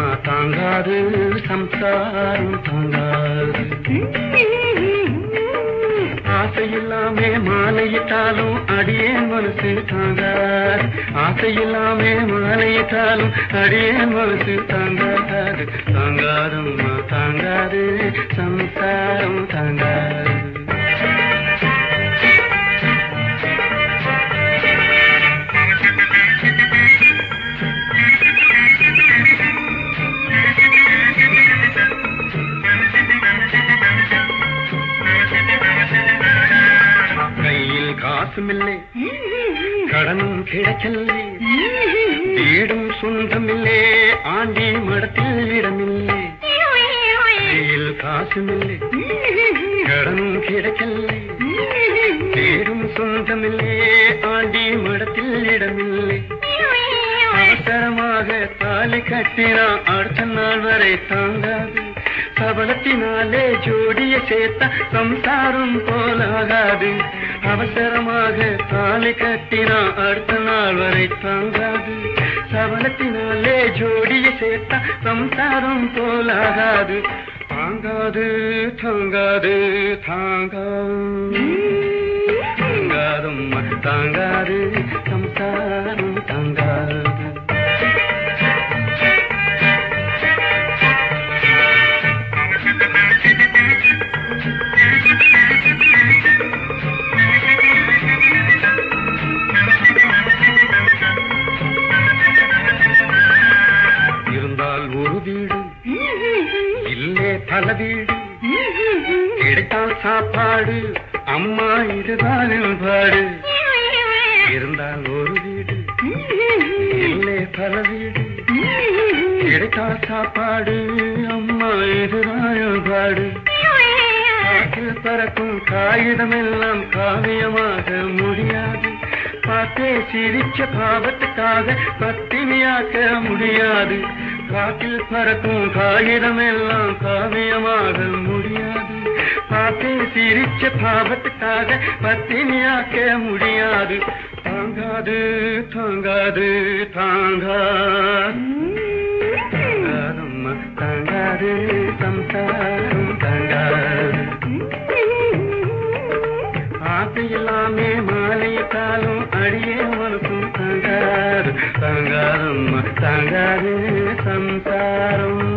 தாங்காது சம்சாரம் தாங்காது ஆசையில்லாமே மாலையிட்டாலும் அடியேன் மனசு தாங்காது ஆசையில்லாமே மாலையிட்டாலும் அடியேன் மனசு தாங்காது தாங்காதம்மா தாங்காது சம்சாரம் தாங்காது காசுமில்லை கடனும் கிடைக்கல்லே வீடும் சொந்தமில்லே ஆண்டி மடத்தில் இடமில்லை கையில் காசுமில்லை கடனும் கிடைக்கல்லே வீடும் சொந்தமில்லே ஆண்டி மடத்தில் இடமில்லை அவசரமாக தாலி கட்டினா அடுத்த நாள் வரை தாங்காது சபலத்தினாலே ஜோடிய சேர்த்த சம்சாரம் போலாகாது அவசரமாக தாலி கட்டினா அடுத்த நாள் வரை தாங்காது சபலத்தினாலே ஜோடிய சேர்த்த சம்சாரம் போலாகாது தாங்காது தாங்காது தாங்காது தாங்காதம்மா தாங்காது சம்சாரம் தாங்காது இருந்தால் ஒரு வீடு இல்லே பல வீடு கிடைத்தால் சாப்பாடு அம்மா இதுதான் பாடு இருந்தால் ஒரு வீடு இல்லே பல வீடு கிடைத்தால் சாப்பாடு அம்மா இதுதான் பாடு காற்றில் பறக்கும் காகிதம் எல்லாம் காவியமாக முடியாது பார்த்தே சிரிச்ச பாவத்துக்காக பத்தினியாக்க முடியாது காற்றில் பறக்கும் காகிதம் எல்லாம் காவியமாக முடியாது பார்த்தே சிரிச்ச பாவத்துக்காக பத்தினியாக்க முடியாது தாங்காது தாங்காது தாங்காது தாங்காதம்மா தாங்காது சம்சாரம் தாங்காது ஆசையில்லாமே மாலையிட்டாலும் அடியே மனசும் தாங்காது தாங்காதம்மா தாங்காது சம்சாரம்